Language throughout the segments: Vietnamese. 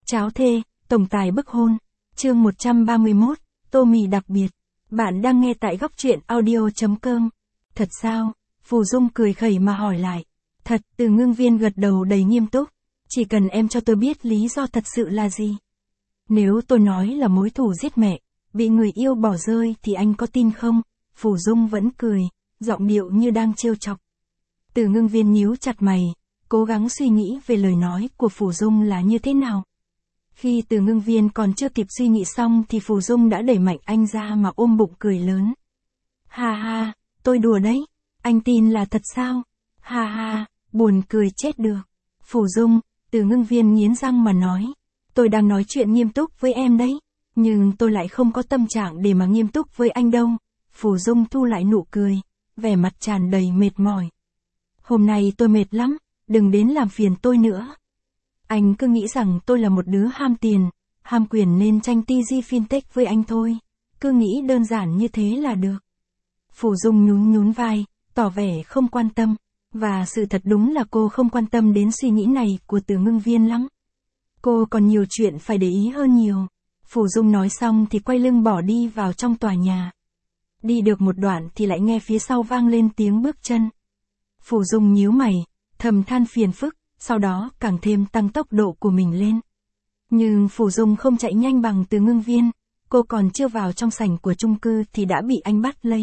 Cháo thê, tổng tài bức hôn. Chương 131, tô mì đặc biệt. Bạn đang nghe tại góc truyện audio.com. Thật sao? Phù Dung cười khẩy mà hỏi lại. Thật, Từ Ngưng Viên gật đầu đầy nghiêm túc. Chỉ cần em cho tôi biết lý do thật sự là gì. Nếu tôi nói là mối thù giết mẹ, bị người yêu bỏ rơi thì anh có tin không? Phù Dung vẫn cười, giọng điệu như đang trêu chọc. Từ Ngưng Viên nhíu chặt mày, cố gắng suy nghĩ về lời nói của Phù Dung là như thế nào. Khi Từ Ngưng Viên còn chưa kịp suy nghĩ xong thì Phù Dung đã đẩy mạnh anh ra mà ôm bụng cười lớn. Ha ha, tôi đùa đấy, anh tin là thật sao? Ha ha, buồn cười chết được. Phù Dung, Từ Ngưng Viên nghiến răng mà nói. Tôi đang nói chuyện nghiêm túc với em đấy, nhưng tôi lại không có tâm trạng để mà nghiêm túc với anh đâu. Phù Dung thu lại nụ cười, vẻ mặt tràn đầy mệt mỏi. Hôm nay tôi mệt lắm, đừng đến làm phiền tôi nữa. Anh cứ nghĩ rằng tôi là một đứa ham tiền, ham quyền nên tranh TG Fintech với anh thôi. Cứ nghĩ đơn giản như thế là được. Phù Dung nhún nhún vai, tỏ vẻ không quan tâm. Và sự thật đúng là cô không quan tâm đến suy nghĩ này của Từ Ngưng Viên lắm. Cô còn nhiều chuyện phải để ý hơn nhiều. Phù Dung nói xong thì quay lưng bỏ đi vào trong tòa nhà. Đi được một đoạn thì lại nghe phía sau vang lên tiếng bước chân. Phù Dung nhíu mày, thầm than phiền phức, sau đó càng thêm tăng tốc độ của mình lên. Nhưng Phù Dung không chạy nhanh bằng Từ Ngưng Viên, cô còn chưa vào trong sảnh của chung cư thì đã bị anh bắt lấy.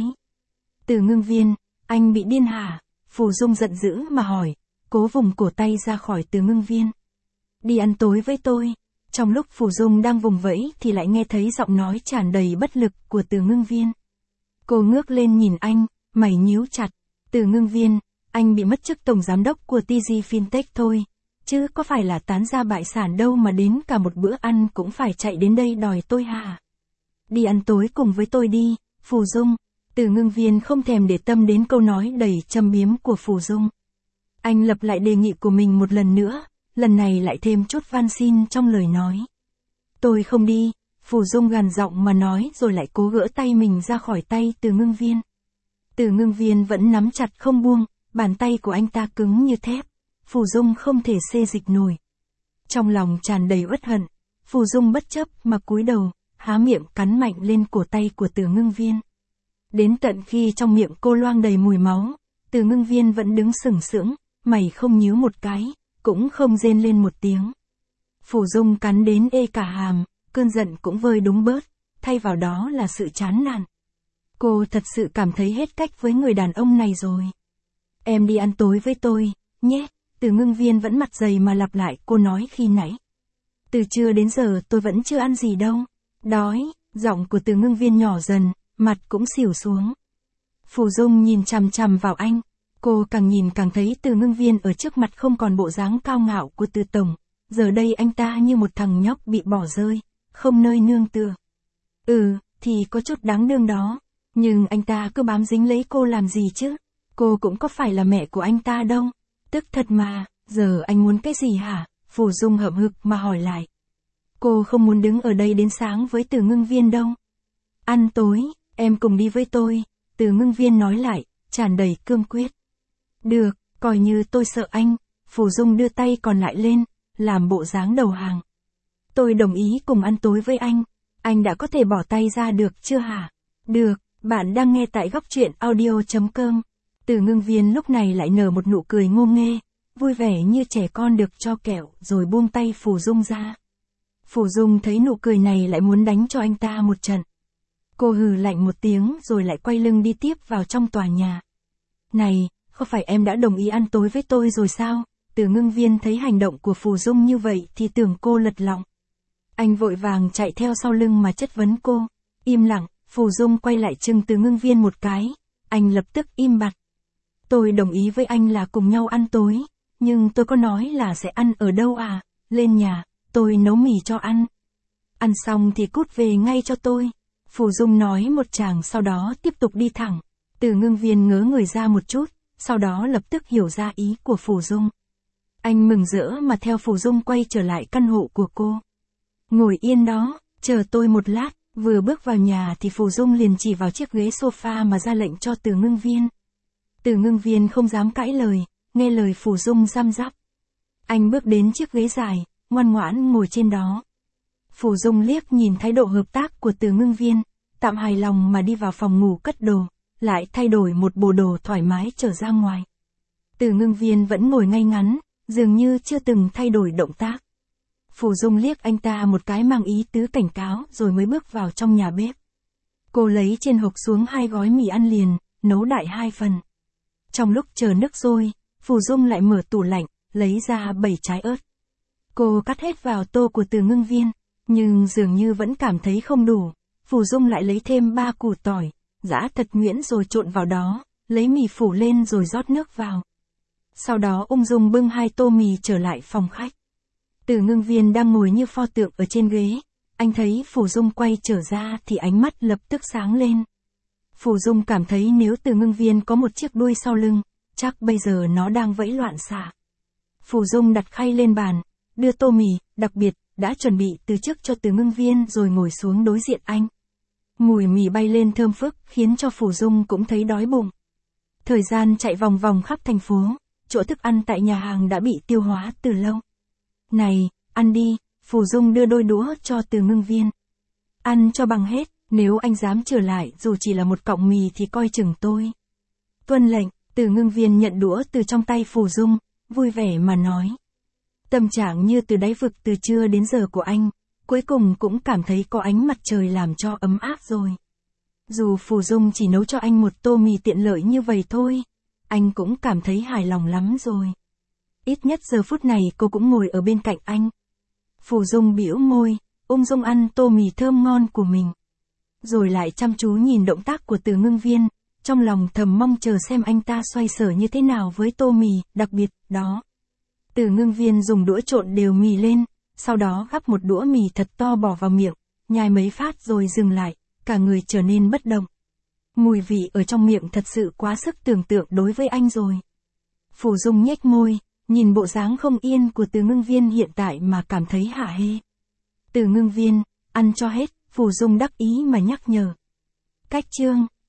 Từ Ngưng Viên, anh bị điên hả? Phù Dung giận dữ mà hỏi, cố vùng cổ tay ra khỏi Từ Ngưng Viên. Đi ăn tối với tôi. Trong lúc Phù Dung đang vùng vẫy thì lại nghe thấy giọng nói tràn đầy bất lực của Từ Ngưng Viên. Cô ngước lên nhìn anh, mày nhíu chặt. Từ Ngưng Viên, anh bị mất chức tổng giám đốc của TG Fintech thôi, chứ có phải là tán gia bại sản đâu mà đến cả một bữa ăn cũng phải chạy đến đây đòi tôi hả? Đi ăn tối cùng với tôi đi, Phù Dung. Từ Ngưng Viên không thèm để tâm đến câu nói đầy châm biếm của Phù Dung. Anh lặp lại đề nghị của mình một lần nữa, lần này lại thêm chút van xin trong lời nói. Tôi không đi, Phù Dung gằn giọng mà nói rồi lại cố gỡ tay mình ra khỏi tay Từ Ngưng Viên. Từ Ngưng Viên vẫn nắm chặt không buông, bàn tay của anh ta cứng như thép. Phù Dung không thể xê dịch nổi. Trong lòng tràn đầy uất hận, Phù Dung bất chấp mà cúi đầu, há miệng cắn mạnh lên cổ tay của Từ Ngưng Viên. Đến tận khi trong miệng cô loang đầy mùi máu, Từ Ngưng Viên vẫn đứng sừng sững, mày không nhíu một cái, cũng không rên lên một tiếng. Phù Dung cắn đến ê cả hàm, cơn giận cũng vơi đúng bớt, thay vào đó là sự chán nản. Cô thật sự cảm thấy hết cách với người đàn ông này rồi. Em đi ăn tối với tôi, nhé. Từ Ngưng Viên vẫn mặt dày mà lặp lại cô nói khi nãy. Từ trưa đến giờ tôi vẫn chưa ăn gì đâu. Đói, giọng của Từ Ngưng Viên nhỏ dần, mặt cũng xỉu xuống. Phù Dung nhìn chằm chằm vào anh. Cô càng nhìn càng thấy Từ Ngưng Viên ở trước mặt không còn bộ dáng cao ngạo của Từ Tổng. Giờ đây anh ta như một thằng nhóc bị bỏ rơi, không nơi nương tựa. Thì có chút đáng đương đó. Nhưng anh ta cứ bám dính lấy cô làm gì chứ? Cô cũng có phải là mẹ của anh ta đâu. Tức thật mà, giờ anh muốn cái gì hả? Phù Dung hậm hực mà hỏi lại. Cô không muốn đứng ở đây đến sáng với Từ Ngưng Viên đâu. Ăn tối, em cùng đi với tôi, Từ Ngưng Viên nói lại, tràn đầy cương quyết. Được, coi như tôi sợ anh. Phù Dung đưa tay còn lại lên, làm bộ dáng đầu hàng. Tôi đồng ý cùng ăn tối với anh đã có thể bỏ tay ra được chưa hả? Được, bạn đang nghe tại góc truyện audio.com. Từ Ngưng Viên lúc này lại nở một nụ cười ngô nghê, vui vẻ như trẻ con được cho kẹo rồi buông tay Phù Dung ra. Phù Dung thấy nụ cười này lại muốn đánh cho anh ta một trận. Cô hừ lạnh một tiếng rồi lại quay lưng đi tiếp vào trong tòa nhà. Này, không phải em đã đồng ý ăn tối với tôi rồi sao? Từ Ngưng Viên thấy hành động của Phù Dung như vậy thì tưởng cô lật lọng. Anh vội vàng chạy theo sau lưng mà chất vấn cô. Im lặng, Phù Dung quay lại chừng Từ Ngưng Viên một cái. Anh lập tức im bặt. Tôi đồng ý với anh là cùng nhau ăn tối, nhưng tôi có nói là sẽ ăn ở đâu à? Lên nhà, tôi nấu mì cho ăn. Ăn xong thì cút về ngay cho tôi. Phù Dung nói một tràng sau đó tiếp tục đi thẳng. Từ Ngưng Viên ngớ người ra một chút, sau đó lập tức hiểu ra ý của Phù Dung. Anh mừng rỡ mà theo Phù Dung quay trở lại căn hộ của cô. Ngồi yên đó, chờ tôi một lát. Vừa bước vào nhà thì Phù Dung liền chỉ vào chiếc ghế sofa mà ra lệnh cho Từ Ngưng Viên. Từ Ngưng Viên không dám cãi lời, nghe lời Phù Dung răm rắp. Anh bước đến chiếc ghế dài, ngoan ngoãn ngồi trên đó. Phù Dung liếc nhìn thái độ hợp tác của Từ Ngưng Viên, tạm hài lòng mà đi vào phòng ngủ cất đồ, lại thay đổi một bộ đồ thoải mái trở ra ngoài. Từ Ngưng Viên vẫn ngồi ngay ngắn, dường như chưa từng thay đổi động tác. Phù Dung liếc anh ta một cái mang ý tứ cảnh cáo rồi mới bước vào trong nhà bếp. Cô lấy trên hộp xuống 2 gói mì ăn liền, nấu đại 2 phần. Trong lúc chờ nước sôi, Phù Dung lại mở tủ lạnh, lấy ra 7 trái ớt. Cô cắt hết vào tô của Từ Ngưng Viên, nhưng dường như vẫn cảm thấy không đủ. Phù Dung lại lấy thêm 3 củ tỏi, giã thật nhuyễn rồi trộn vào đó, lấy mì phủ lên rồi rót nước vào. Sau đó ung dung bưng 2 tô mì trở lại phòng khách. Từ Ngưng Viên đang ngồi như pho tượng ở trên ghế. Anh thấy Phù Dung quay trở ra thì ánh mắt lập tức sáng lên. Phù Dung cảm thấy nếu Từ Ngưng Viên có một chiếc đuôi sau lưng, chắc bây giờ nó đang vẫy loạn xạ. Phù Dung đặt khay lên bàn, đưa tô mì, đặc biệt, đã chuẩn bị từ trước cho Từ Ngưng Viên rồi ngồi xuống đối diện anh. Mùi mì bay lên thơm phức khiến cho Phù Dung cũng thấy đói bụng. Thời gian chạy vòng vòng khắp thành phố, chỗ thức ăn tại nhà hàng đã bị tiêu hóa từ lâu. Này, ăn đi, Phù Dung đưa đôi đũa cho Từ Ngưng Viên. Ăn cho bằng hết, nếu anh dám trở lại dù chỉ là một cọng mì thì coi chừng tôi. Tuân lệnh, Từ Ngưng Viên nhận đũa từ trong tay Phù Dung, vui vẻ mà nói. Tâm trạng như từ đáy vực từ trưa đến giờ của anh, cuối cùng cũng cảm thấy có ánh mặt trời làm cho ấm áp rồi. Dù Phù Dung chỉ nấu cho anh một tô mì tiện lợi như vậy thôi, anh cũng cảm thấy hài lòng lắm rồi. Ít nhất giờ phút này cô cũng ngồi ở bên cạnh anh. Phù Dung bĩu môi, ung dung ăn tô mì thơm ngon của mình. Rồi lại chăm chú nhìn động tác của Từ Ngưng Viên, trong lòng thầm mong chờ xem anh ta xoay sở như thế nào với tô mì đặc biệt đó. Từ Ngưng Viên dùng đũa trộn đều mì lên, sau đó gắp một đũa mì thật to bỏ vào miệng, nhai mấy phát rồi dừng lại, cả người trở nên bất động. Mùi vị ở trong miệng thật sự quá sức tưởng tượng đối với anh rồi. Phù Dung nhếch môi, nhìn bộ dáng không yên của Từ Ngưng Viên hiện tại mà cảm thấy hả hê. Từ Ngưng Viên, ăn cho hết, Phù Dung đắc ý mà nhắc nhở. Cách chương